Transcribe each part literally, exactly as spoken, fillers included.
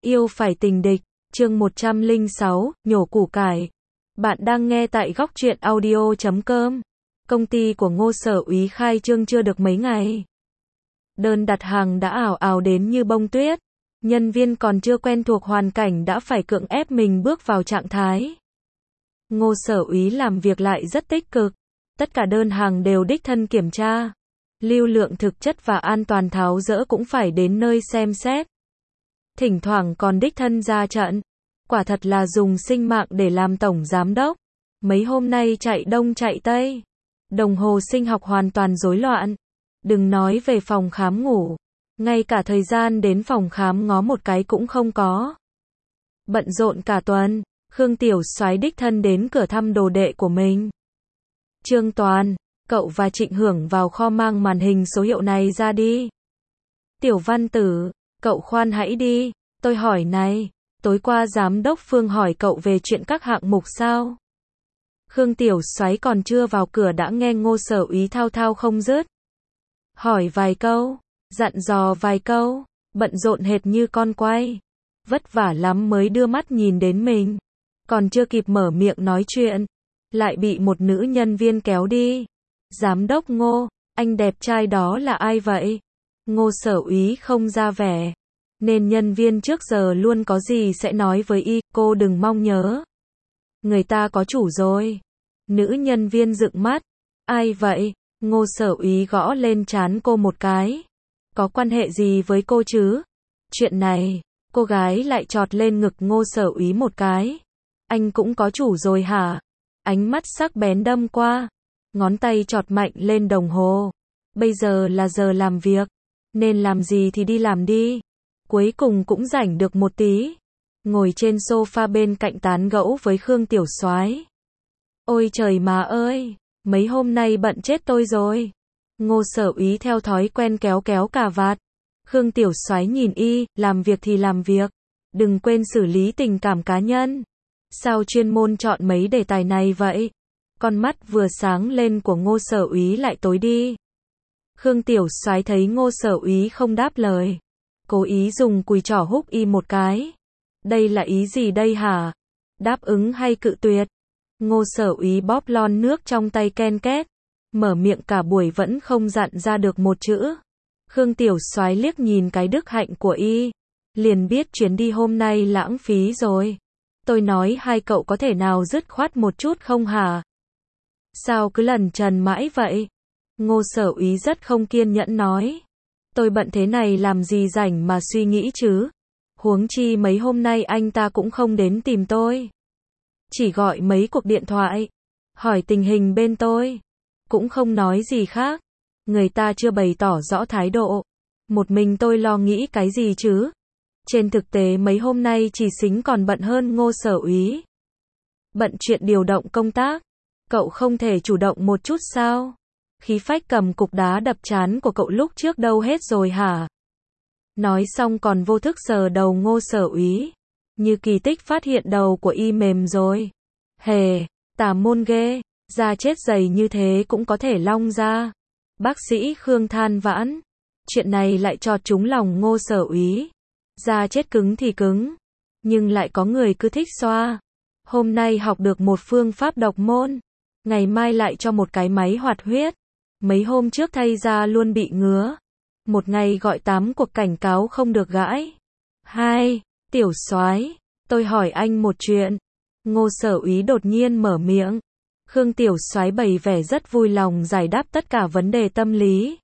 Yêu phải tình địch, chương một trăm lẻ sáu, nhổ củ cải. Bạn đang nghe tại góc truyện audio chấm com. Công ty của Ngô Sở Úy khai trương chưa được mấy ngày. Đơn đặt hàng đã ào ào đến như bông tuyết. Nhân viên còn chưa quen thuộc hoàn cảnh đã phải cưỡng ép mình bước vào trạng thái. Ngô Sở Úy làm việc lại rất tích cực. Tất cả đơn hàng đều đích thân kiểm tra. Lưu lượng thực chất và an toàn tháo dỡ cũng phải đến nơi xem xét. Thỉnh thoảng còn đích thân ra trận. Quả thật là dùng sinh mạng để làm tổng giám đốc. Mấy hôm nay chạy đông chạy tây. Đồng hồ sinh học hoàn toàn rối loạn. Đừng nói về phòng khám ngủ. Ngay cả thời gian đến phòng khám ngó một cái cũng không có. Bận rộn cả tuần, Khương Tiểu Soái đích thân đến cửa thăm đồ đệ của mình. Trương Toàn, cậu và Trịnh Hưởng vào kho mang màn hình số hiệu này ra đi. Tiểu Văn Tử, cậu khoan hãy đi, tôi hỏi này, tối qua giám đốc Phương hỏi cậu về chuyện các hạng mục sao? Khương Tiểu Soái còn chưa vào cửa đã nghe Ngô Sở Úy thao thao không dứt. Hỏi vài câu, dặn dò vài câu, bận rộn hệt như con quay. Vất vả lắm mới đưa mắt nhìn đến mình. Còn chưa kịp mở miệng nói chuyện, lại bị một nữ nhân viên kéo đi. Giám đốc Ngô, anh đẹp trai đó là ai vậy? Ngô Sở Úy không ra vẻ, nên nhân viên trước giờ luôn có gì sẽ nói với y, cô đừng mong nhớ. Người ta có chủ rồi. Nữ nhân viên dựng mắt. Ai vậy? Ngô Sở Úy gõ lên trán cô một cái. Có quan hệ gì với cô chứ? Chuyện này, cô gái lại chọt lên ngực Ngô Sở Úy một cái. Anh cũng có chủ rồi hả? Ánh mắt sắc bén đâm qua. Ngón tay chọt mạnh lên đồng hồ. Bây giờ là giờ làm việc. Nên làm gì thì đi làm đi. Cuối cùng cũng rảnh được một tí. Ngồi trên sofa bên cạnh tán gẫu với Khương Tiểu Soái. Ôi trời má ơi, mấy hôm nay bận chết tôi rồi. Ngô Sở Úy theo thói quen kéo kéo cà vạt. Khương Tiểu Soái nhìn y, làm việc thì làm việc. Đừng quên xử lý tình cảm cá nhân. Sao chuyên môn chọn mấy đề tài này vậy? Con mắt vừa sáng lên của Ngô Sở Úy lại tối đi. Khương Tiểu Soái thấy Ngô Sở Úy không đáp lời, cố ý dùng cùi trỏ húc y một cái. Đây là ý gì đây hả? Đáp ứng hay cự tuyệt? Ngô Sở Úy bóp lon nước trong tay ken két, mở miệng cả buổi vẫn không dặn ra được một chữ. Khương Tiểu Soái liếc nhìn cái đức hạnh của y, liền biết chuyến đi hôm nay lãng phí rồi. Tôi nói hai cậu có thể nào dứt khoát một chút không hả? Sao cứ lẩn trần mãi vậy? Ngô Sở Úy rất không kiên nhẫn nói. Tôi bận thế này làm gì rảnh mà suy nghĩ chứ? Huống chi mấy hôm nay anh ta cũng không đến tìm tôi. Chỉ gọi mấy cuộc điện thoại, hỏi tình hình bên tôi. Cũng không nói gì khác. Người ta chưa bày tỏ rõ thái độ. Một mình tôi lo nghĩ cái gì chứ? Trên thực tế mấy hôm nay chỉ Sính còn bận hơn Ngô Sở Úy. Bận chuyện điều động công tác. Cậu không thể chủ động một chút sao? Khí phách cầm cục đá đập trán của cậu lúc trước đâu hết rồi hả? Nói xong còn vô thức sờ đầu Ngô Sở Úy. Như kỳ tích phát hiện đầu của y mềm rồi. Hề, tà môn ghê, da chết dày như thế cũng có thể long ra. Bác sĩ Khương than vãn. Chuyện này lại chọt trúng lòng Ngô Sở Úy. Da chết cứng thì cứng, nhưng lại có người cứ thích xoa. Hôm nay học được một phương pháp độc môn, ngày mai lại cho một cái máy hoạt huyết. Mấy hôm trước thay da luôn bị ngứa. Một ngày gọi tám cuộc cảnh cáo không được gãi. Hai, Tiểu Soái, tôi hỏi anh một chuyện. Ngô Sở Úy đột nhiên mở miệng. Khương Tiểu Soái bày vẻ rất vui lòng giải đáp tất cả vấn đề tâm lý.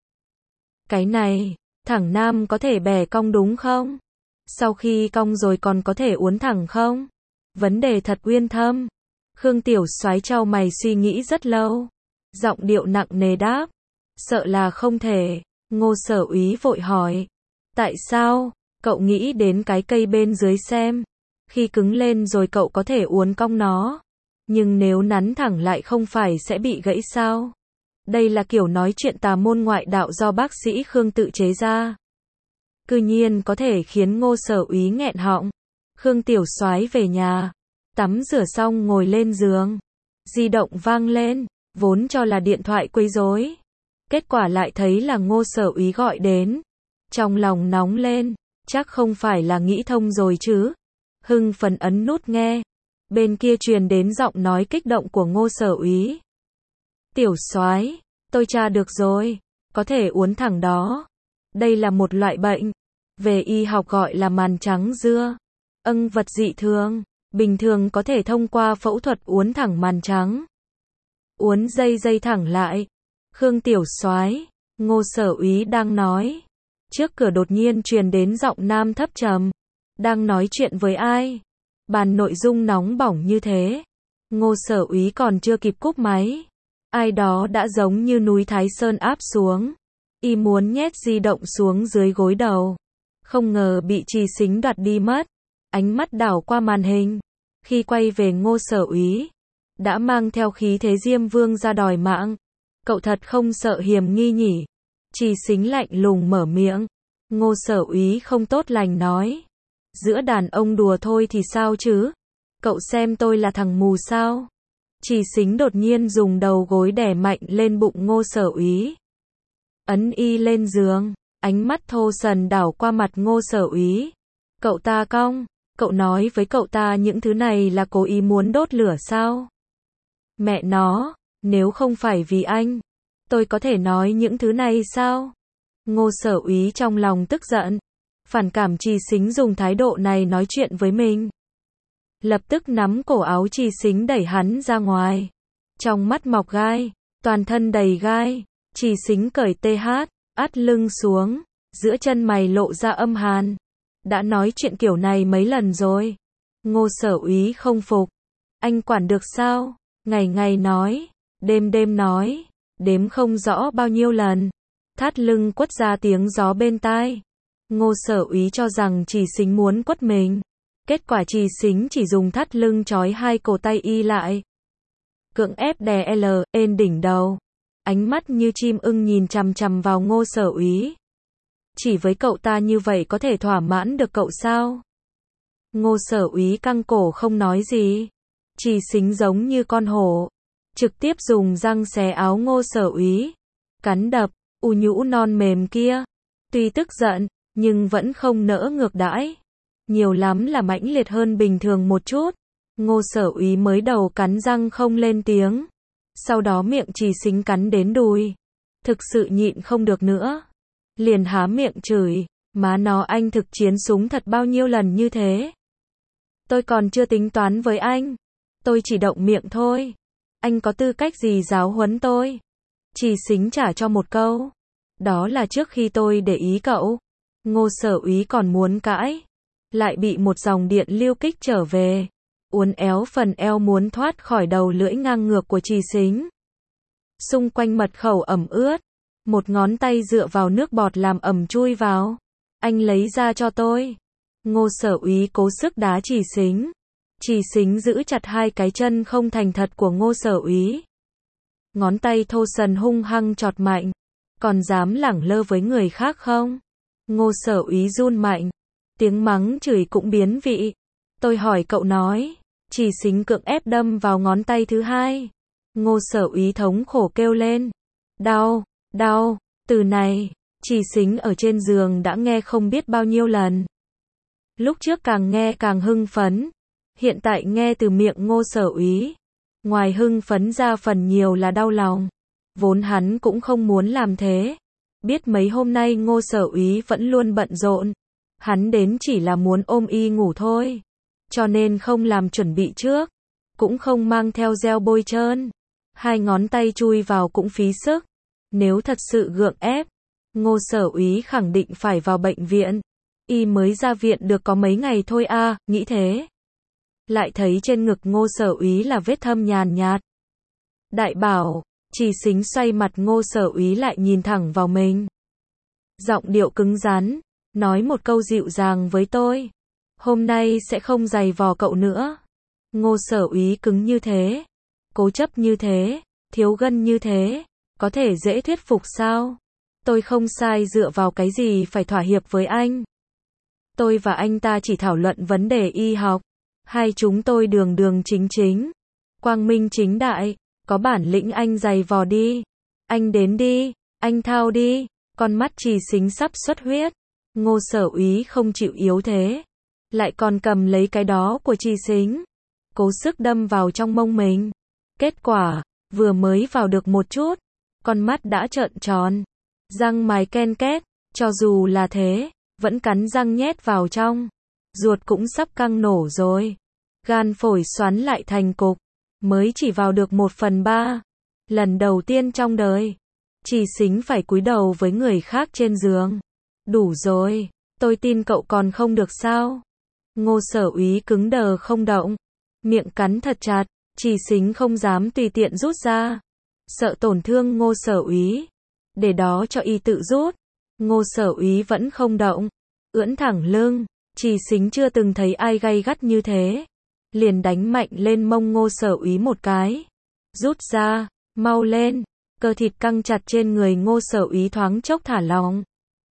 Cái này, thẳng nam có thể bẻ cong đúng không? Sau khi cong rồi còn có thể uốn thẳng không? Vấn đề thật uyên thâm. Khương Tiểu Soái chau mày suy nghĩ rất lâu. Giọng điệu nặng nề đáp. Sợ là không thể. Ngô Sở Úy vội hỏi. Tại sao? Cậu nghĩ đến cái cây bên dưới xem. Khi cứng lên rồi cậu có thể uốn cong nó. Nhưng nếu nắn thẳng lại không phải sẽ bị gãy sao? Đây là kiểu nói chuyện tà môn ngoại đạo do bác sĩ Khương tự chế ra. Cư nhiên có thể khiến Ngô Sở Úy nghẹn họng. Khương Tiểu Soái về nhà, tắm rửa xong ngồi lên giường. Di động vang lên, vốn cho là điện thoại quấy rối. Kết quả lại thấy là Ngô Sở Úy gọi đến. Trong lòng nóng lên, Chắc không phải là nghĩ thông rồi chứ. Hưng phấn ấn nút nghe. Bên kia truyền đến giọng nói kích động của Ngô Sở Úy. Tiểu soái, tôi tra được rồi, có thể uốn thẳng đó. Đây là một loại bệnh, về y học gọi là màn trắng dưa. Âng vật dị thường, bình thường có thể thông qua phẫu thuật uốn thẳng màn trắng. Uốn dây dây thẳng lại. Khương tiểu soái, Ngô Sở Úy đang nói. Trước cửa đột nhiên truyền đến giọng nam thấp trầm. Đang nói chuyện với ai? Bàn nội dung nóng bỏng như thế. Ngô Sở Úy còn chưa kịp cúp máy. Ai đó đã giống như núi Thái Sơn áp xuống. Y muốn nhét di động xuống dưới gối đầu. Không ngờ bị Trì Xính đoạt đi mất. Ánh mắt đảo qua màn hình. Khi quay về Ngô Sở Úy, đã mang theo khí thế Diêm Vương ra đòi mạng. Cậu thật không sợ hiểm nghi nhỉ? Trì Xính lạnh lùng mở miệng. Ngô Sở Úy không tốt lành nói. Giữa đàn ông đùa thôi thì sao chứ? Cậu xem tôi là thằng mù sao? Trì Xính đột nhiên dùng đầu gối đè mạnh lên bụng Ngô Sở Úy. Ấn y lên giường, ánh mắt thô sần đảo qua mặt Ngô Sở Úy. Cậu ta cong, cậu nói với cậu ta những thứ này là cố ý muốn đốt lửa sao? Mẹ nó, nếu không phải vì anh, tôi có thể nói những thứ này sao? Ngô Sở Úy trong lòng tức giận, phản cảm Trì Xính dùng thái độ này nói chuyện với mình. Lập tức nắm cổ áo Trì Xính đẩy hắn ra ngoài. Trong mắt mọc gai, toàn thân đầy gai, Trì Xính cởi tê hát, át lưng xuống, giữa chân mày lộ ra âm hàn. Đã nói chuyện kiểu này mấy lần rồi. Ngô Sở Úy không phục. Anh quản được sao? Ngày ngày nói, đêm đêm nói, đếm không rõ bao nhiêu lần. Thắt lưng quất ra tiếng gió bên tai. Ngô Sở Úy cho rằng Trì Xính muốn quất mình. Kết quả Trì Xính chỉ dùng thắt lưng trói hai cổ tay y lại. Cưỡng ép đè L, ên đỉnh đầu. Ánh mắt như chim ưng nhìn chằm chằm vào Ngô Sở Úy. Chỉ với cậu ta như vậy có thể thỏa mãn được cậu sao? Ngô Sở Úy căng cổ không nói gì. Trì Xính giống như con hổ. Trực tiếp dùng răng xé áo Ngô Sở Úy. Cắn đập, u nhũ non mềm kia. Tuy tức giận, nhưng vẫn không nỡ ngược đãi. Nhiều lắm là mãnh liệt hơn bình thường một chút. Ngô Sở Úy mới đầu cắn răng không lên tiếng. Sau đó miệng Trì Xính cắn đến đùi. Thực sự nhịn không được nữa. Liền há miệng chửi. Má nó, anh thực chiến súng thật bao nhiêu lần như thế? Tôi còn chưa tính toán với anh. Tôi chỉ động miệng thôi. Anh có tư cách gì giáo huấn tôi? Trì Xính trả cho một câu. Đó là trước khi tôi để ý cậu. Ngô Sở Úy còn muốn cãi. Lại bị một dòng điện lưu kích trở về. Uốn éo phần eo muốn thoát khỏi đầu lưỡi ngang ngược của Trì Xính. Xung quanh mật khẩu ẩm ướt. Một ngón tay dựa vào nước bọt làm ẩm chui vào. Anh lấy ra cho tôi. Ngô Sở Úy cố sức đá Trì Xính. Trì Xính giữ chặt hai cái chân không thành thật của Ngô Sở Úy. Ngón tay thô sần hung hăng chọt mạnh. Còn dám lẳng lơ với người khác không? Ngô Sở Úy run mạnh. Tiếng mắng chửi cũng biến vị. Tôi hỏi cậu nói. Trì Xính cưỡng ép đâm vào ngón tay thứ hai. Ngô Sở Úy thống khổ kêu lên. Đau, đau, từ này, Trì Xính ở trên giường đã nghe không biết bao nhiêu lần. Lúc trước càng nghe càng hưng phấn. Hiện tại nghe từ miệng Ngô Sở Úy. Ngoài hưng phấn ra phần nhiều là đau lòng. Vốn hắn cũng không muốn làm thế. Biết mấy hôm nay Ngô Sở Úy vẫn luôn bận rộn. Hắn đến chỉ là muốn ôm y ngủ thôi. Cho nên không làm chuẩn bị trước. Cũng không mang theo gel bôi trơn. Hai ngón tay chui vào cũng phí sức. Nếu thật sự gượng ép, Ngô Sở Úy khẳng định phải vào bệnh viện. Y mới ra viện được có mấy ngày thôi à, nghĩ thế. Lại thấy trên ngực Ngô Sở Úy là vết thâm nhàn nhạt. Đại bảo, Trì Xính xoay mặt Ngô Sở Úy lại nhìn thẳng vào mình. Giọng điệu cứng rắn, nói một câu dịu dàng với tôi. Hôm nay sẽ không giày vò cậu nữa. Ngô Sở Úy cứng như thế, cố chấp như thế, thiếu gân như thế, có thể dễ thuyết phục sao? Tôi không sai dựa vào cái gì phải thỏa hiệp với anh. Tôi và anh ta chỉ thảo luận vấn đề y học. Hai chúng tôi đường đường chính chính. Quang minh chính đại. Có bản lĩnh anh giày vò đi. Anh đến đi. Anh thao đi. Con mắt Trì Xính sắp xuất huyết. Ngô Sở Úy không chịu yếu thế, lại còn cầm lấy cái đó của Trì Xính, cố sức đâm vào trong mông mình. Kết quả, vừa mới vào được một chút, con mắt đã trợn tròn, răng mài ken két, cho dù là thế, vẫn cắn răng nhét vào trong. Ruột cũng sắp căng nổ rồi. Gan phổi xoắn lại thành cục, mới chỉ vào được một phần ba. Lần đầu tiên trong đời, Trì Xính phải cúi đầu với người khác trên giường. Đủ rồi, tôi tin cậu còn không được sao? Ngô Sở Úy cứng đờ không động, miệng cắn thật chặt, Trì Xính không dám tùy tiện rút ra, sợ tổn thương Ngô Sở Úy, để đó cho y tự rút. Ngô Sở Úy vẫn không động, ưỡn thẳng lưng, Trì Xính chưa từng thấy ai gay gắt như thế, liền đánh mạnh lên mông Ngô Sở Úy một cái. Rút ra, mau lên. Cơ thịt căng chặt trên người Ngô Sở Úy thoáng chốc thả lỏng.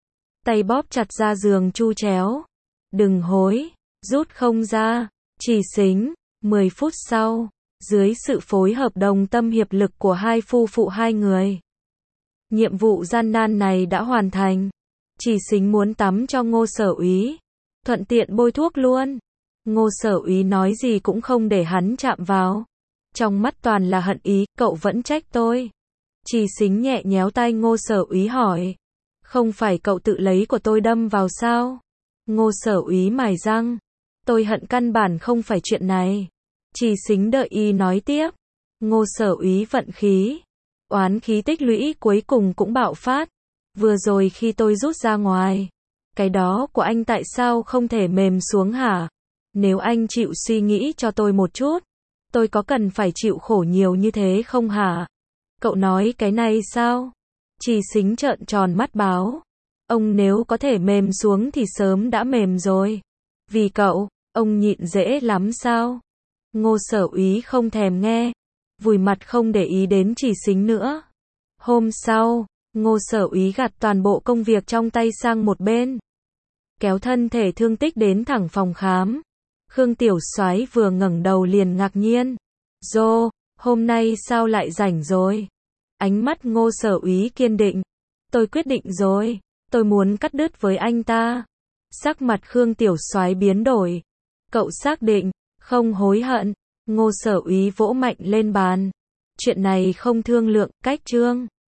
Tay bóp chặt ra giường chu chéo. Đừng hối, rút không ra. Trì Xính. mười phút sau, dưới sự phối hợp đồng tâm hiệp lực của hai phu phụ hai người, nhiệm vụ gian nan này đã hoàn thành. Trì Xính muốn tắm cho Ngô Sở Úy, thuận tiện bôi thuốc luôn. Ngô Sở Úy nói gì cũng không để hắn chạm vào, trong mắt toàn là hận ý. Cậu vẫn trách tôi? Trì Xính nhẹ nhéo tay Ngô Sở Úy hỏi. Không phải cậu tự lấy của tôi đâm vào sao? Ngô Sở Úy mài răng. Tôi hận căn bản không phải chuyện này. Trì Xính đợi y nói tiếp. Ngô Sở Úy vận khí, oán khí tích lũy cuối cùng cũng bạo phát. Vừa rồi khi tôi rút ra ngoài, cái đó của anh tại sao không thể mềm xuống hả? Nếu anh chịu suy nghĩ cho tôi một chút, tôi có cần phải chịu khổ nhiều như thế không hả? Cậu nói cái này sao? Trì Xính trợn tròn mắt báo. Ông nếu có thể mềm xuống thì sớm đã mềm rồi. Vì cậu, ông nhịn dễ lắm sao? Ngô Sở Úy không thèm nghe, vùi mặt không để ý đến Trì Xính nữa. Hôm sau, Ngô Sở Úy gạt toàn bộ công việc trong tay sang một bên, kéo thân thể thương tích đến thẳng phòng khám. Khương Tiểu Soái vừa ngẩng đầu liền ngạc nhiên. Dô, hôm nay sao lại rảnh rồi? Ánh mắt Ngô Sở Úy kiên định. Tôi quyết định rồi, tôi muốn cắt đứt với anh ta. Sắc mặt Khương Tiểu Soái biến đổi. Cậu xác định, không hối hận? Ngô Sở Úy vỗ mạnh lên bàn. Chuyện này không thương lượng, cách trương.